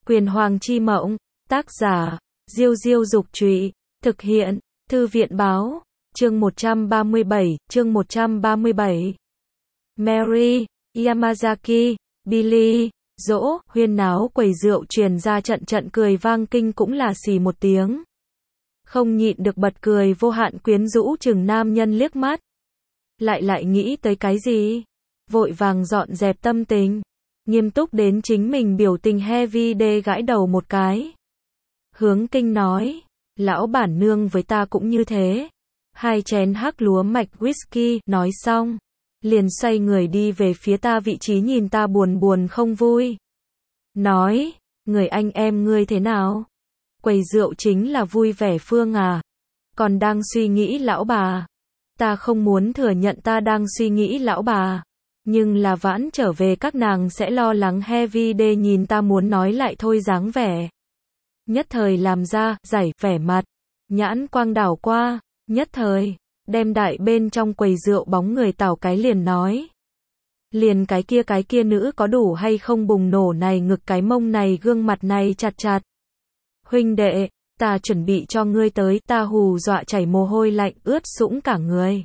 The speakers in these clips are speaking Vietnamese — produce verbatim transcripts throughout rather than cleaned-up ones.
Quyền Hoàng chi mộng, tác giả, Diêu Diêu Dục Trụy, thực hiện, Thư viện Báo, chương một trăm ba mươi bảy, chương một trăm ba mươi bảy. Mary, Yamazaki, Billy, dỗ, huyên náo quầy rượu truyền ra trận trận cười vang kinh cũng là xì một tiếng. Không nhịn được bật cười vô hạn quyến rũ chừng nam nhân liếc mắt. Lại lại nghĩ tới cái gì? Vội vàng dọn dẹp tâm tình. Nghiêm túc đến chính mình biểu tình heavy đê gãi đầu một cái. Hướng Kinh nói, lão bản nương với ta cũng như thế. Hai chén hắc lúa mạch whisky, nói xong. Liền xoay người đi về phía ta vị trí nhìn ta buồn buồn không vui. Nói, người anh em ngươi thế nào? Quầy rượu chính là vui vẻ Phương à? Còn đang suy nghĩ lão bà. Ta không muốn thừa nhận ta đang suy nghĩ lão bà. Nhưng là vãn trở về các nàng sẽ lo lắng heavy đê nhìn ta muốn nói lại thôi dáng vẻ. Nhất thời làm ra, giải, vẻ mặt. Nhãn quang đảo qua, nhất thời. Đem đại bên trong quầy rượu bóng người tảo cái liền nói. Liền cái kia cái kia nữ có đủ hay không bùng nổ này ngực cái mông này gương mặt này chặt chặt. Huynh đệ, ta chuẩn bị cho ngươi tới, ta hù dọa chảy mồ hôi lạnh ướt sũng cả người.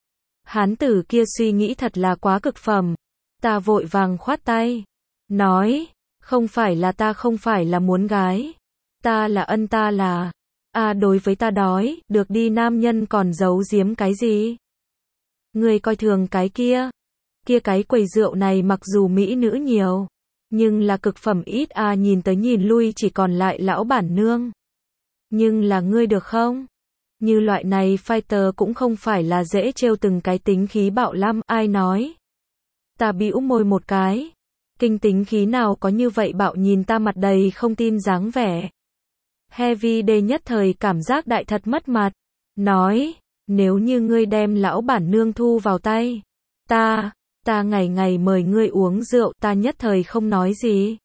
Hán tử kia suy nghĩ thật là quá cực phẩm. Ta vội vàng khoát tay. Nói, không phải là ta không phải là muốn gái. Ta là ân ta là... À đối với ta đói, được đi nam nhân còn giấu giếm cái gì? Người coi thường cái kia. Kia cái quầy rượu này mặc dù mỹ nữ nhiều. Nhưng là cực phẩm ít à nhìn tới nhìn lui chỉ còn lại lão bản nương. Nhưng là ngươi được không? Như loại này fighter cũng không phải là dễ trêu từng cái tính khí bạo lắm, ai nói. Ta bĩu môi một cái. Kinh tính khí nào có như vậy bạo nhìn ta mặt đầy không tin dáng vẻ. Heavy đê nhất thời cảm giác đại thật mất mặt. Nói, nếu như ngươi đem lão bản nương thu vào tay. Ta, ta ngày ngày mời ngươi uống rượu ta nhất thời không nói gì.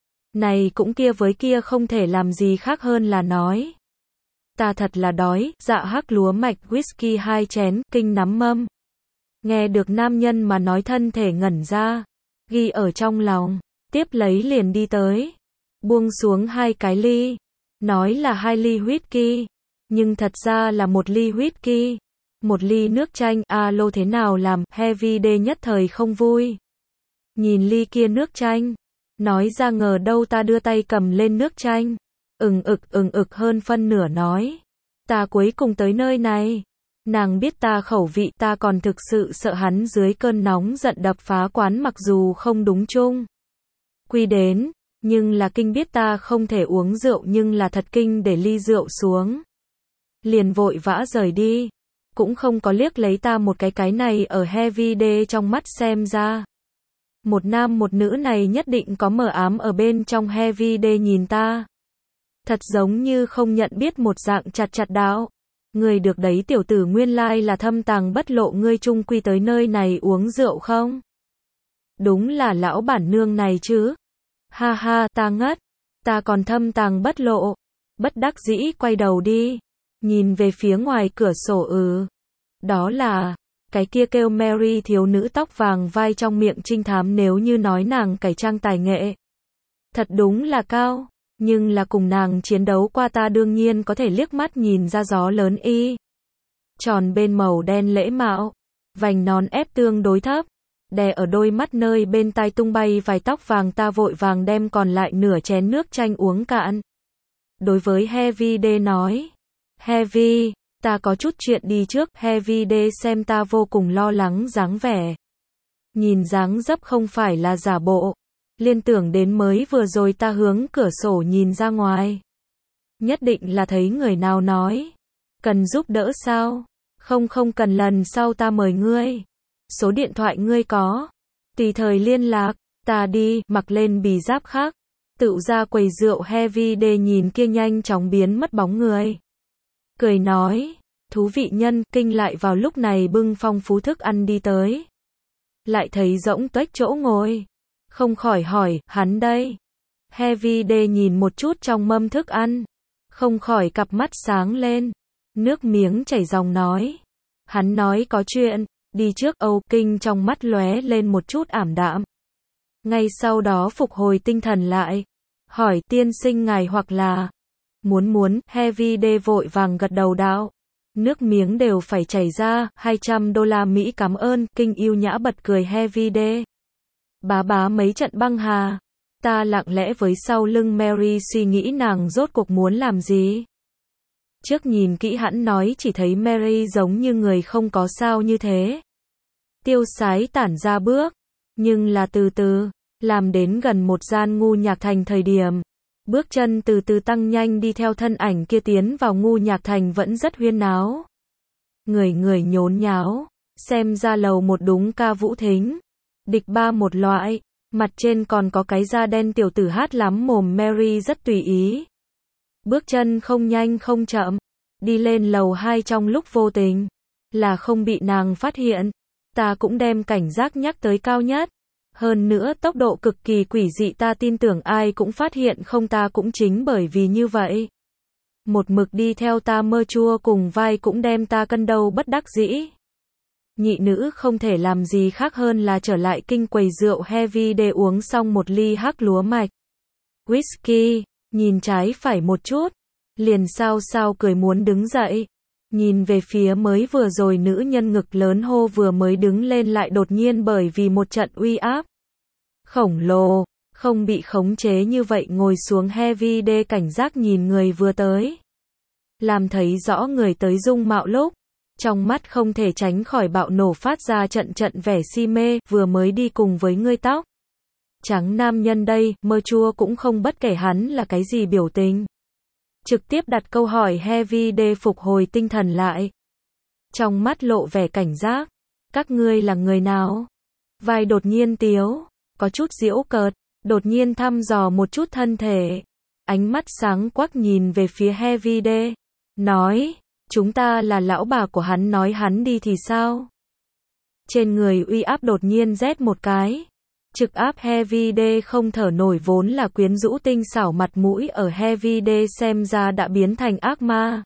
Này cũng kia với kia không thể làm gì khác hơn là nói. Ta thật là đói, dạ hắc lúa mạch whisky hai chén, kinh nắm mâm. Nghe được nam nhân mà nói thân thể ngẩn ra. Ghi ở trong lòng, tiếp lấy liền đi tới. Buông xuống hai cái ly. Nói là hai ly whisky. Nhưng thật ra là một ly whisky. Một ly nước chanh, alo thế nào làm, heavy đê nhất thời không vui. Nhìn ly kia nước chanh. Nói ra ngờ đâu ta đưa tay cầm lên nước chanh. Ừng ực ừng ực hơn phân nửa nói. Ta cuối cùng tới nơi này. Nàng biết ta khẩu vị ta còn thực sự sợ hắn dưới cơn nóng giận đập phá quán mặc dù không đúng chung. Quy đến, nhưng là kinh biết ta không thể uống rượu nhưng là thật kinh để ly rượu xuống. Liền vội vã rời đi. Cũng không có liếc lấy ta một cái cái này ở heavy đê trong mắt xem ra. Một nam một nữ này nhất định có mờ ám ở bên trong heavy đê nhìn ta. Thật giống như không nhận biết một dạng chặt chặt đạo. Người được đấy tiểu tử nguyên lai là thâm tàng bất lộ ngươi chung quy tới nơi này uống rượu không? Đúng là lão bản nương này chứ. Ha ha ta ngất. Ta còn thâm tàng bất lộ. Bất đắc dĩ quay đầu đi. Nhìn về phía ngoài cửa sổ ừ. Đó là... Cái kia kêu Mary thiếu nữ tóc vàng vai trong miệng trinh thám nếu như nói nàng cải trang tài nghệ. Thật đúng là cao. Nhưng là cùng nàng chiến đấu qua ta đương nhiên có thể liếc mắt nhìn ra gió lớn y. Tròn bên màu đen lễ mạo. Vành nón ép tương đối thấp. Đè ở đôi mắt nơi bên tai tung bay vài tóc vàng ta vội vàng đem còn lại nửa chén nước chanh uống cạn. Đối với Heavy đê nói. Heavy, ta có chút chuyện đi trước. Heavy đê xem ta vô cùng lo lắng dáng vẻ. Nhìn dáng dấp không phải là giả bộ. Liên tưởng đến mới vừa rồi ta hướng cửa sổ nhìn ra ngoài. Nhất định là thấy người nào nói. Cần giúp đỡ sao? Không không cần lần sau ta mời ngươi. Số điện thoại ngươi có. Tùy thời liên lạc. Ta đi, mặc lên bì giáp khác. Tự ra quầy rượu heavy đê nhìn kia nhanh chóng biến mất bóng người. Cười nói. Thú vị nhân, kinh lại vào lúc này bưng phong phú thức ăn đi tới. Lại thấy rỗng tuếch chỗ ngồi. Không khỏi hỏi, hắn đây. Heavy đê nhìn một chút trong mâm thức ăn. Không khỏi cặp mắt sáng lên. Nước miếng chảy ròng nói. Hắn nói có chuyện, đi trước Âu Kinh trong mắt lóe lên một chút ảm đạm. Ngay sau đó phục hồi tinh thần lại. hỏi tiên sinh ngài hoặc là muốn muốn, Heavy D vội vàng gật đầu đạo. Nước miếng đều phải chảy ra, hai trăm đô la Mỹ cảm ơn, kinh yêu nhã bật cười Heavy D. Bá bá mấy trận băng hà. Ta lặng lẽ với sau lưng Mary suy nghĩ nàng rốt cuộc muốn làm gì. Trước nhìn kỹ hẳn nói chỉ thấy Mary giống như người không có sao như thế. Tiêu sái tản ra bước, nhưng là từ từ, làm đến gần một gian ngu nhạc thành thời điểm. Bước chân từ từ tăng nhanh đi theo thân ảnh kia tiến vào ngu nhạc thành vẫn rất huyên náo. Người người nhốn nháo, xem ra lầu một đúng ca vũ thính. Địch ba một loại, mặt trên còn có cái da đen tiểu tử hát lắm mồm Mary rất tùy ý. Bước chân không nhanh không chậm, đi lên lầu hai trong lúc vô tình, là không bị nàng phát hiện. Ta cũng đem cảnh giác nhắc tới cao nhất. Hơn nữa tốc độ cực kỳ quỷ dị ta tin tưởng ai cũng phát hiện không ta cũng chính bởi vì như vậy. Một mực đi theo ta mơ chua cùng vai cũng đem ta cân đầu bất đắc dĩ. Nhị nữ không thể làm gì khác hơn là trở lại kinh quầy rượu Heavy để uống xong một ly hắc lúa mạch. Whisky, nhìn trái phải một chút, liền sao sao cười muốn đứng dậy. Nhìn về phía mới vừa rồi nữ nhân ngực lớn hô vừa mới đứng lên lại đột nhiên bởi vì một trận uy áp khổng lồ, không bị khống chế như vậy ngồi xuống Heavy D cảnh giác nhìn người vừa tới. Làm thấy rõ người tới dung mạo lúc, trong mắt không thể tránh khỏi bạo nổ phát ra trận trận vẻ si mê, vừa mới đi cùng với ngươi tóc trắng nam nhân đây, mơ chua cũng không bất kể hắn là cái gì biểu tình. Trực tiếp đặt câu hỏi Heavy D phục hồi tinh thần lại. Trong mắt lộ vẻ cảnh giác. Các ngươi là người nào? Vai đột nhiên tiếu, có chút giễu cợt, đột nhiên thăm dò một chút thân thể. Ánh mắt sáng quắc nhìn về phía Heavy D. Nói, chúng ta là lão bà của hắn nói hắn đi thì sao? Trên người uy áp đột nhiên rét một cái. Trực áp Heavy D không thở nổi vốn là quyến rũ tinh xảo mặt mũi ở Heavy D xem ra đã biến thành ác ma.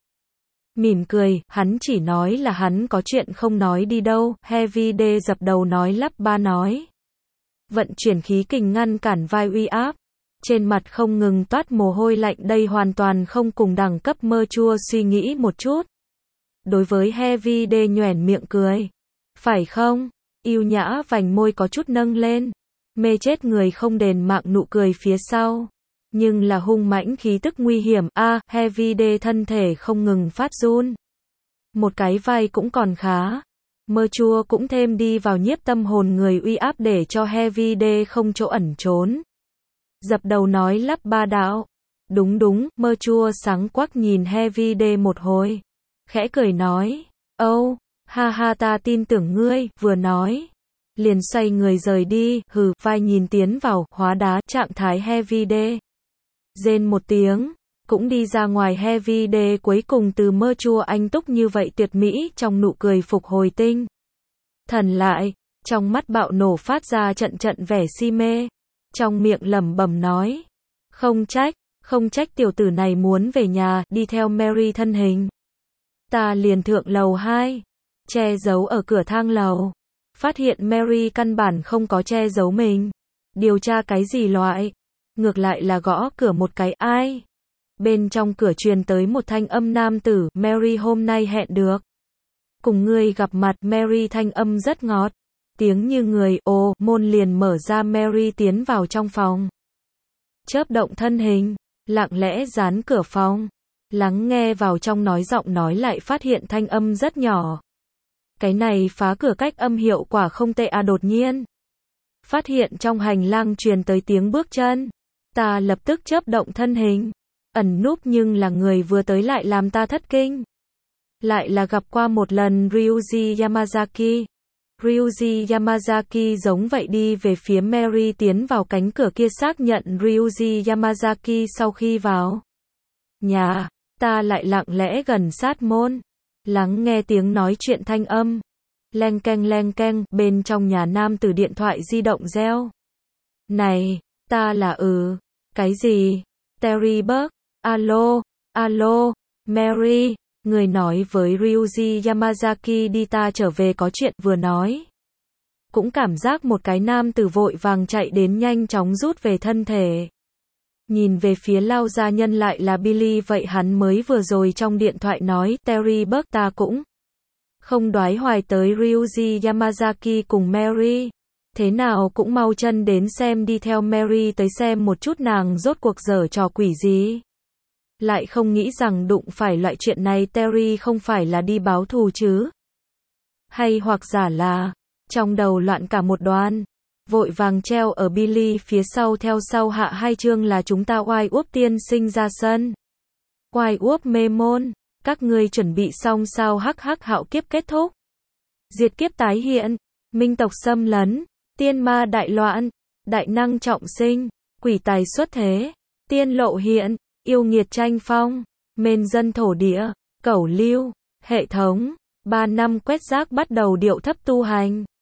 Mỉm cười, hắn chỉ nói là hắn có chuyện không nói đi đâu, Heavy D dập đầu nói lắp ba nói. Vận chuyển khí kình ngăn cản vai uy áp. Trên mặt không ngừng toát mồ hôi lạnh đây hoàn toàn không cùng đẳng cấp mơ chua suy nghĩ một chút. Đối với Heavy D nhoẻn miệng cười. Phải không? Yêu nhã vành môi có chút nâng lên. Mê chết người không đền mạng nụ cười phía sau. Nhưng là hung mãnh khí tức nguy hiểm. A, à, Heavy D thân thể không ngừng phát run. Một cái vai cũng còn khá. Mơ chua cũng thêm đi vào nhiếp tâm hồn người uy áp để cho Heavy D không chỗ ẩn trốn. Dập đầu nói lắp ba đạo. Đúng đúng, mơ chua sáng quắc nhìn Heavy D một hồi. Khẽ cười nói. Âu, oh, ha ha ta tin tưởng ngươi, vừa nói. Liền xoay người rời đi, hừ, vai nhìn tiến vào, hóa đá, trạng thái Heavy D. Rên một tiếng, cũng đi ra ngoài Heavy D cuối cùng từ mơ chua anh túc như vậy tuyệt mỹ trong nụ cười phục hồi tinh. Thần lại, trong mắt bạo nổ phát ra trận trận vẻ si mê. Trong miệng lẩm bẩm nói. Không trách, không trách tiểu tử này muốn về nhà, đi theo Mary thân hình. Ta liền thượng lầu hai, che giấu ở cửa thang lầu. Phát hiện Mary căn bản không có che giấu mình. Điều tra cái gì loại? Ngược lại là gõ cửa một cái ai? Bên trong cửa truyền tới một thanh âm nam tử, Mary hôm nay hẹn được. Cùng ngươi gặp mặt, Mary thanh âm rất ngọt. Tiếng như người, ồ, môn liền mở ra Mary tiến vào trong phòng. Chớp động thân hình, lặng lẽ dán cửa phòng. Lắng nghe vào trong nói giọng nói lại phát hiện thanh âm rất nhỏ. Cái này phá cửa cách âm hiệu quả không tệ à đột nhiên. Phát hiện trong hành lang truyền tới tiếng bước chân. Ta lập tức chớp động thân hình. Ẩn núp nhưng là người vừa tới lại làm ta thất kinh. Lại là gặp qua một lần Ryuji Yamazaki. Ryuji Yamazaki giống vậy đi về phía Mary tiến vào cánh cửa kia xác nhận Ryuji Yamazaki sau khi vào nhà, ta lại lặng lẽ gần sát môn. Lắng nghe tiếng nói chuyện thanh âm. Leng keng leng keng, bên trong nhà nam tử điện thoại di động reo. Này, ta là ừ, cái gì? Terry Burke, alo, alo, Mary, người nói với Ryuji Yamazaki đi ta trở về có chuyện vừa nói. Cũng cảm giác một cái nam tử vội vàng chạy đến nhanh chóng rút về thân thể. Nhìn về phía Lao gia nhân lại là Billy, vậy hắn mới vừa rồi trong điện thoại nói, Terry Burke ta cũng không đoái hoài tới Ryuji Yamazaki cùng Mary. Thế nào cũng mau chân đến xem, đi theo Mary tới xem một chút nàng rốt cuộc giở trò quỷ gì. Lại không nghĩ rằng đụng phải loại chuyện này Terry không phải là đi báo thù chứ. Hay hoặc giả là, trong đầu loạn cả một đoàn. Vội vàng treo ở Billy phía sau theo sau hạ hai chương là chúng ta oai úp tiên sinh ra sân. Oai úp mê môn, các ngươi chuẩn bị xong sao hắc hắc hạo kiếp kết thúc. Diệt kiếp tái hiện, minh tộc xâm lấn, tiên ma đại loạn, đại năng trọng sinh, quỷ tài xuất thế, tiên lộ hiện, yêu nghiệt tranh phong, mên dân thổ địa, cẩu lưu, hệ thống, ba năm quét rác bắt đầu điệu thấp tu hành.